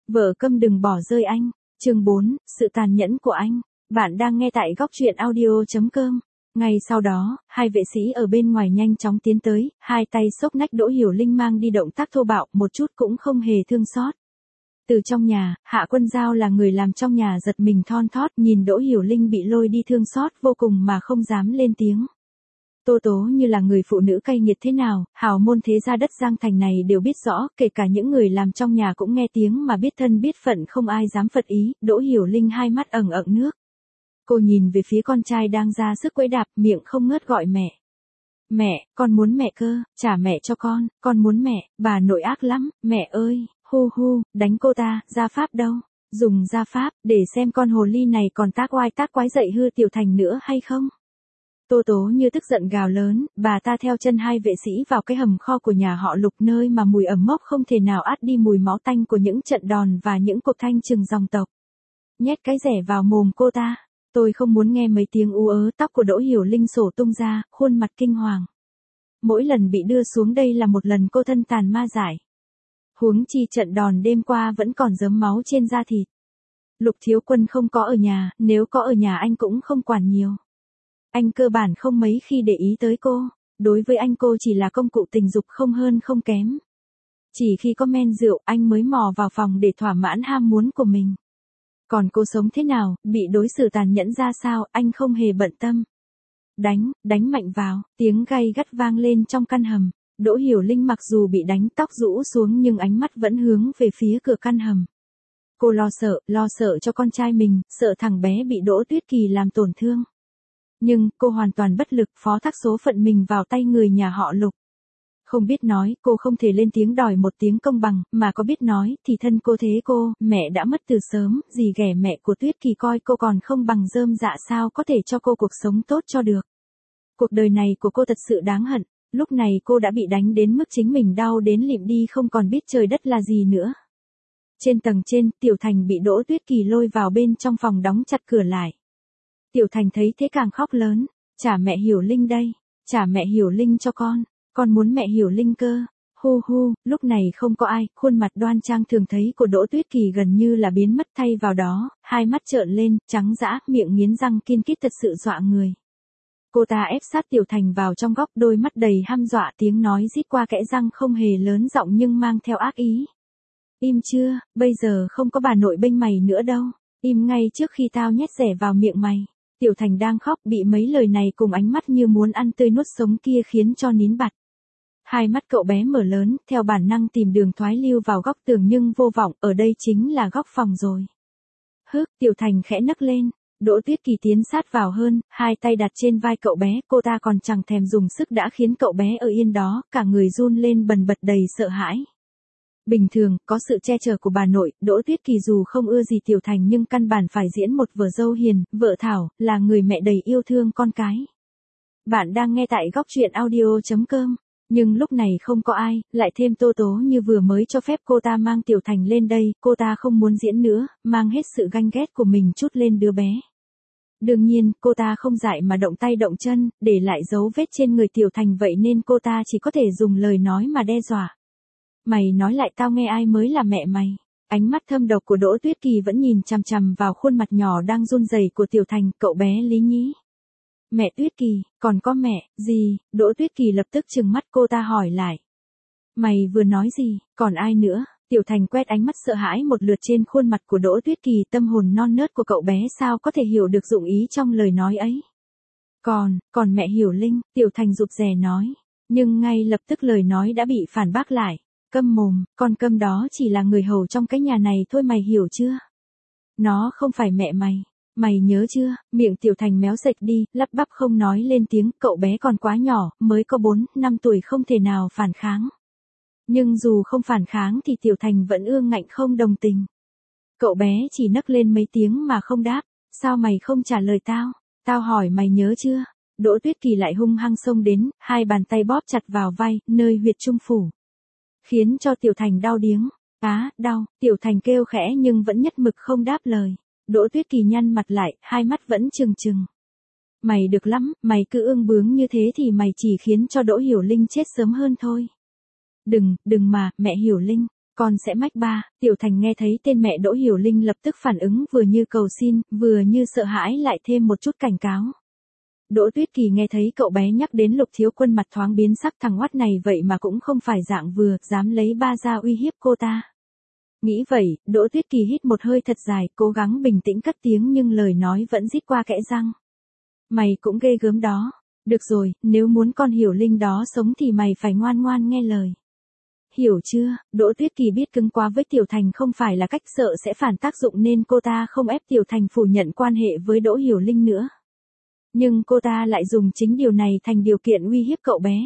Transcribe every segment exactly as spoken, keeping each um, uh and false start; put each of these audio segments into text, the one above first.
Vợ câm đừng bỏ rơi anh. Chương bốn, sự tàn nhẫn của anh. Bạn đang nghe tại góc truyện audio.com. Ngay sau đó, hai vệ sĩ ở bên ngoài nhanh chóng tiến tới, hai tay xốc nách Đỗ Hiểu Linh mang đi động tác thô bạo, một chút cũng không hề thương xót. Từ trong nhà, Hạ Quân Giao là người làm trong nhà giật mình thon thót, nhìn Đỗ Hiểu Linh bị lôi đi thương xót vô cùng mà không dám lên tiếng. Tô Tố như là người phụ nữ cay nghiệt thế nào, hào môn thế gia đất Giang Thành này đều biết rõ, kể cả những người làm trong nhà cũng nghe tiếng mà biết thân biết phận không ai dám phật ý. Đỗ Hiểu Linh hai mắt ẩn ẩn nước. Cô nhìn về phía con trai đang ra sức quẫy đạp, miệng không ngớt gọi mẹ. Mẹ, con muốn mẹ cơ, trả mẹ cho con, con muốn mẹ, bà nội ác lắm, mẹ ơi, hu hu, đánh cô ta, gia pháp đâu, dùng gia pháp, để xem con hồ ly này còn tác oai tác quái dậy hư Tiểu Thành nữa hay không. Tô Tố như tức giận gào lớn, bà ta theo chân hai vệ sĩ vào cái hầm kho của nhà họ Lục, nơi mà mùi ẩm mốc không thể nào át đi mùi máu tanh của những trận đòn và những cuộc thanh trừng dòng tộc. Nhét cái rẻ vào mồm cô ta. Tôi không muốn nghe mấy tiếng ú ớ, tóc của Đỗ Hiểu Linh sổ tung ra, khuôn mặt kinh hoàng. Mỗi lần bị đưa xuống đây là một lần cô thân tàn ma dại. Huống chi trận đòn đêm qua vẫn còn rớm máu trên da thịt. Lục Thiếu Quân không có ở nhà, nếu có ở nhà anh cũng không quản nhiều. Anh cơ bản không mấy khi để ý tới cô, đối với anh cô chỉ là công cụ tình dục không hơn không kém. Chỉ khi có men rượu anh mới mò vào phòng để thỏa mãn ham muốn của mình. Còn cô sống thế nào, bị đối xử tàn nhẫn ra sao, anh không hề bận tâm. Đánh, đánh mạnh vào, tiếng gay gắt vang lên trong căn hầm. Đỗ Hiểu Linh mặc dù bị đánh tóc rũ xuống nhưng ánh mắt vẫn hướng về phía cửa căn hầm. Cô lo sợ, lo sợ cho con trai mình, sợ thằng bé bị Đỗ Tuyết Kỳ làm tổn thương. Nhưng, cô hoàn toàn bất lực, phó thác số phận mình vào tay người nhà họ Lục. Không biết nói, cô không thể lên tiếng đòi một tiếng công bằng, mà có biết nói, thì thân cô thế cô, mẹ đã mất từ sớm, dì ghẻ mẹ của Tuyết Kỳ coi cô còn không bằng rơm dạ sao có thể cho cô cuộc sống tốt cho được. Cuộc đời này của cô thật sự đáng hận, lúc này cô đã bị đánh đến mức chính mình đau đến lịm đi không còn biết trời đất là gì nữa. Trên tầng trên, Tiểu Thành bị Đỗ Tuyết Kỳ lôi vào bên trong phòng đóng chặt cửa lại. Tiểu Thành thấy thế càng khóc lớn, trả mẹ Hiểu Linh đây, trả mẹ Hiểu Linh cho con. Con muốn mẹ Hiểu Linh cơ. Hu hu, lúc này không có ai, khuôn mặt đoan trang thường thấy của Đỗ Tuyết Kỳ gần như là biến mất, thay vào đó, hai mắt trợn lên, trắng dã, miệng nghiến răng kiên kít thật sự dọa người. Cô ta ép sát Tiểu Thành vào trong góc, đôi mắt đầy hăm dọa, tiếng nói rít qua kẽ răng không hề lớn giọng nhưng mang theo ác ý. Im chưa, bây giờ không có bà nội bênh mày nữa đâu, im ngay trước khi tao nhét rẻ vào miệng mày. Tiểu Thành đang khóc, bị mấy lời này cùng ánh mắt như muốn ăn tươi nuốt sống kia khiến cho nín bặt. Hai mắt cậu bé mở lớn, theo bản năng tìm đường thoái lưu vào góc tường nhưng vô vọng, ở đây chính là góc phòng rồi. Hức, Tiểu Thành khẽ nấc lên, Đỗ Tuyết Kỳ tiến sát vào hơn, hai tay đặt trên vai cậu bé, cô ta còn chẳng thèm dùng sức đã khiến cậu bé ở yên đó, cả người run lên bần bật đầy sợ hãi. Bình thường, có sự che chở của bà nội, Đỗ Tuyết Kỳ dù không ưa gì Tiểu Thành nhưng căn bản phải diễn một vở dâu hiền, vợ Thảo, là người mẹ đầy yêu thương con cái. Bạn đang nghe tại góc truyện audio.com. Nhưng lúc này không có ai, lại thêm Tô Tố như vừa mới cho phép cô ta mang Tiểu Thành lên đây, cô ta không muốn diễn nữa, mang hết sự ganh ghét của mình trút lên đứa bé. Đương nhiên, cô ta không dại mà động tay động chân, để lại dấu vết trên người Tiểu Thành vậy nên cô ta chỉ có thể dùng lời nói mà đe dọa. Mày nói lại tao nghe ai mới là mẹ mày. Ánh mắt thâm độc của Đỗ Tuyết Kỳ vẫn nhìn chằm chằm vào khuôn mặt nhỏ đang run rẩy của Tiểu Thành, cậu bé lý nhí. Mẹ Tuyết Kỳ, còn có mẹ, gì? Đỗ Tuyết Kỳ lập tức trừng mắt cô ta hỏi lại. Mày vừa nói gì, còn ai nữa? Tiểu Thành quét ánh mắt sợ hãi một lượt trên khuôn mặt của Đỗ Tuyết Kỳ, tâm hồn non nớt của cậu bé sao có thể hiểu được dụng ý trong lời nói ấy. Còn, còn mẹ Hiểu Linh, Tiểu Thành rụt rè nói. Nhưng ngay lập tức lời nói đã bị phản bác lại. Câm mồm, con câm đó chỉ là người hầu trong cái nhà này thôi mày hiểu chưa? Nó không phải mẹ mày. Mày nhớ chưa, miệng Tiểu Thành méo sệch đi, lắp bắp không nói lên tiếng, cậu bé còn quá nhỏ, mới có bốn, năm tuổi không thể nào phản kháng. Nhưng dù không phản kháng thì Tiểu Thành vẫn ương ngạnh không đồng tình. Cậu bé chỉ nấc lên mấy tiếng mà không đáp, sao mày không trả lời tao, tao hỏi mày nhớ chưa? Đỗ Tuyết Kỳ lại hung hăng xông đến, hai bàn tay bóp chặt vào vai, nơi huyệt trung phủ. Khiến cho Tiểu Thành đau điếng, á, đau, Tiểu Thành kêu khẽ nhưng vẫn nhất mực không đáp lời. Đỗ Tuyết Kỳ nhăn mặt lại, hai mắt vẫn trừng trừng. Mày được lắm, mày cứ ương bướng như thế thì mày chỉ khiến cho Đỗ Hiểu Linh chết sớm hơn thôi. Đừng, đừng mà, mẹ Hiểu Linh, con sẽ mách ba. Tiểu Thành nghe thấy tên mẹ Đỗ Hiểu Linh lập tức phản ứng vừa như cầu xin, vừa như sợ hãi lại thêm một chút cảnh cáo. Đỗ Tuyết Kỳ nghe thấy cậu bé nhắc đến Lục Thiếu Quân mặt thoáng biến sắc, thằng oát này vậy mà cũng không phải dạng vừa, dám lấy ba ra uy hiếp cô ta. Nghĩ vậy, Đỗ Tuyết Kỳ hít một hơi thật dài, cố gắng bình tĩnh cất tiếng nhưng lời nói vẫn rít qua kẽ răng. Mày cũng ghê gớm đó. Được rồi, nếu muốn con Hiểu Linh đó sống thì mày phải ngoan ngoan nghe lời. Hiểu chưa? Đỗ Tuyết Kỳ biết cứng quá với Tiểu Thành không phải là cách, sợ sẽ phản tác dụng nên cô ta không ép Tiểu Thành phủ nhận quan hệ với Đỗ Hiểu Linh nữa. Nhưng cô ta lại dùng chính điều này thành điều kiện uy hiếp cậu bé.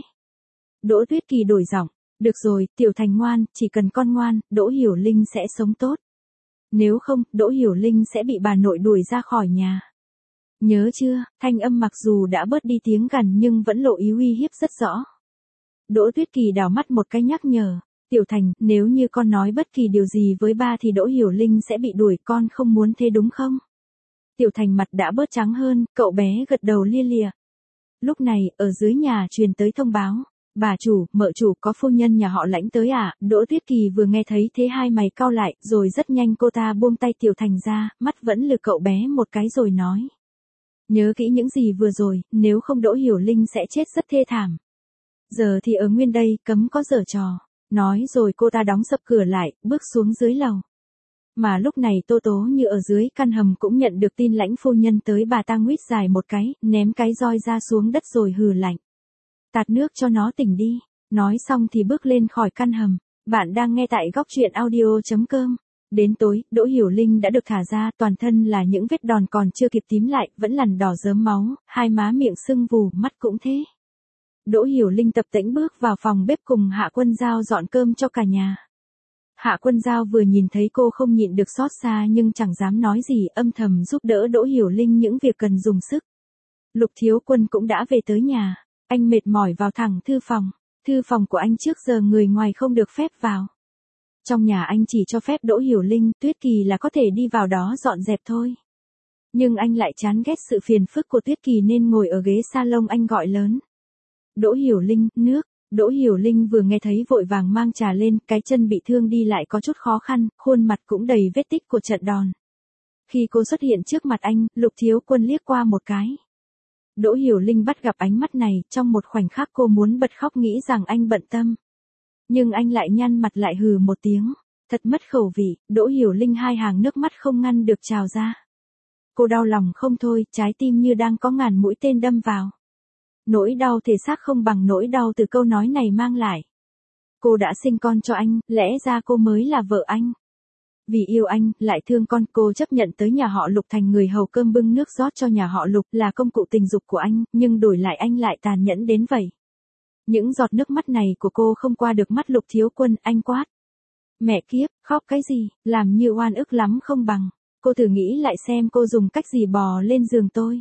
Đỗ Tuyết Kỳ đổi giọng. Được rồi, Tiểu Thành ngoan, chỉ cần con ngoan, Đỗ Hiểu Linh sẽ sống tốt. Nếu không, Đỗ Hiểu Linh sẽ bị bà nội đuổi ra khỏi nhà. Nhớ chưa? Thanh âm mặc dù đã bớt đi tiếng gằn nhưng vẫn lộ ý uy hiếp rất rõ. Đỗ Tuyết Kỳ đảo mắt một cái nhắc nhở. Tiểu Thành, nếu như con nói bất kỳ điều gì với ba thì Đỗ Hiểu Linh sẽ bị đuổi, con không muốn thế đúng không? Tiểu Thành mặt đã bớt trắng hơn, cậu bé gật đầu lia lịa. Lúc này, ở dưới nhà truyền tới thông báo. Bà chủ, mợ chủ, có phu nhân nhà họ Lãnh tới à? Đỗ Tuyết Kỳ vừa nghe thấy thế hai mày cau lại, rồi rất nhanh cô ta buông tay Tiểu Thành ra, mắt vẫn lườm cậu bé một cái rồi nói. Nhớ kỹ những gì vừa rồi, nếu không Đỗ Hiểu Linh sẽ chết rất thê thảm. Giờ thì ở nguyên đây, cấm có giở trò. Nói rồi cô ta đóng sập cửa lại, bước xuống dưới lầu. Mà lúc này Tô Tố Như ở dưới căn hầm cũng nhận được tin Lãnh phu nhân tới, bà ta nguyết dài một cái, ném cái roi ra xuống đất rồi hừ lạnh. Tạt nước cho nó tỉnh đi. Nói xong thì bước lên khỏi căn hầm. Bạn đang nghe tại góc truyện audio chấm com. Đến tối, Đỗ Hiểu Linh đã được thả ra, toàn thân là những vết đòn còn chưa kịp tím lại, vẫn lằn đỏ rớm máu, hai má miệng sưng vù, mắt cũng thế. Đỗ Hiểu Linh tập tễnh bước vào phòng bếp cùng Hạ Quân Giao dọn cơm cho cả nhà. Hạ Quân Giao vừa nhìn thấy cô không nhịn được xót xa nhưng chẳng dám nói gì, âm thầm giúp đỡ Đỗ Hiểu Linh những việc cần dùng sức. Lục Thiếu Quân cũng đã về tới nhà. Anh mệt mỏi vào thẳng thư phòng. Thư phòng của anh trước giờ người ngoài không được phép vào. Trong nhà anh chỉ cho phép Đỗ Hiểu Linh, Tuyết Kỳ là có thể đi vào đó dọn dẹp thôi. Nhưng anh lại chán ghét sự phiền phức của Tuyết Kỳ nên ngồi ở ghế salon anh gọi lớn. Đỗ Hiểu Linh, nước. Đỗ Hiểu Linh vừa nghe thấy vội vàng mang trà lên, cái chân bị thương đi lại có chút khó khăn, khuôn mặt cũng đầy vết tích của trận đòn. Khi cô xuất hiện trước mặt anh, Lục Thiếu Quân liếc qua một cái. Đỗ Hiểu Linh bắt gặp ánh mắt này, trong một khoảnh khắc cô muốn bật khóc nghĩ rằng anh bận tâm. Nhưng anh lại nhăn mặt lại hừ một tiếng. Thật mất khẩu vị, Đỗ Hiểu Linh hai hàng nước mắt không ngăn được trào ra. Cô đau lòng không thôi, trái tim như đang có ngàn mũi tên đâm vào. Nỗi đau thể xác không bằng nỗi đau từ câu nói này mang lại. Cô đã sinh con cho anh, lẽ ra cô mới là vợ anh. Vì yêu anh, lại thương con, cô chấp nhận tới nhà họ Lục thành người hầu cơm bưng nước rót cho nhà họ Lục, là công cụ tình dục của anh, nhưng đổi lại anh lại tàn nhẫn đến vậy. Những giọt nước mắt này của cô không qua được mắt Lục Thiếu Quân, anh quát. Mẹ kiếp, khóc cái gì, làm như oan ức lắm không bằng. Cô thử nghĩ lại xem cô dùng cách gì bò lên giường tôi.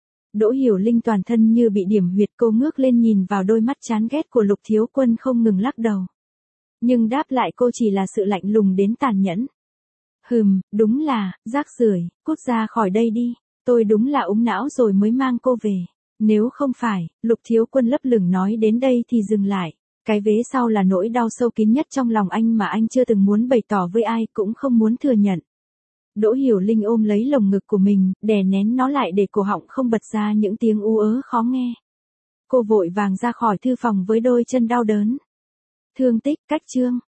Đỗ Hiểu Linh toàn thân như bị điểm huyệt, cô ngước lên nhìn vào đôi mắt chán ghét của Lục Thiếu Quân không ngừng lắc đầu. Nhưng đáp lại cô chỉ là sự lạnh lùng đến tàn nhẫn. Hừm, đúng là, rác rưởi, cút ra khỏi đây đi, tôi đúng là úng não rồi mới mang cô về. Nếu không phải, Lục Thiếu Quân lấp lửng nói đến đây thì dừng lại. Cái vế sau là nỗi đau sâu kín nhất trong lòng anh mà anh chưa từng muốn bày tỏ với ai, cũng không muốn thừa nhận. Đỗ Hiểu Linh ôm lấy lồng ngực của mình, đè nén nó lại để cổ họng không bật ra những tiếng ú ớ khó nghe. Cô vội vàng ra khỏi thư phòng với đôi chân đau đớn. Thương tích, cách chương.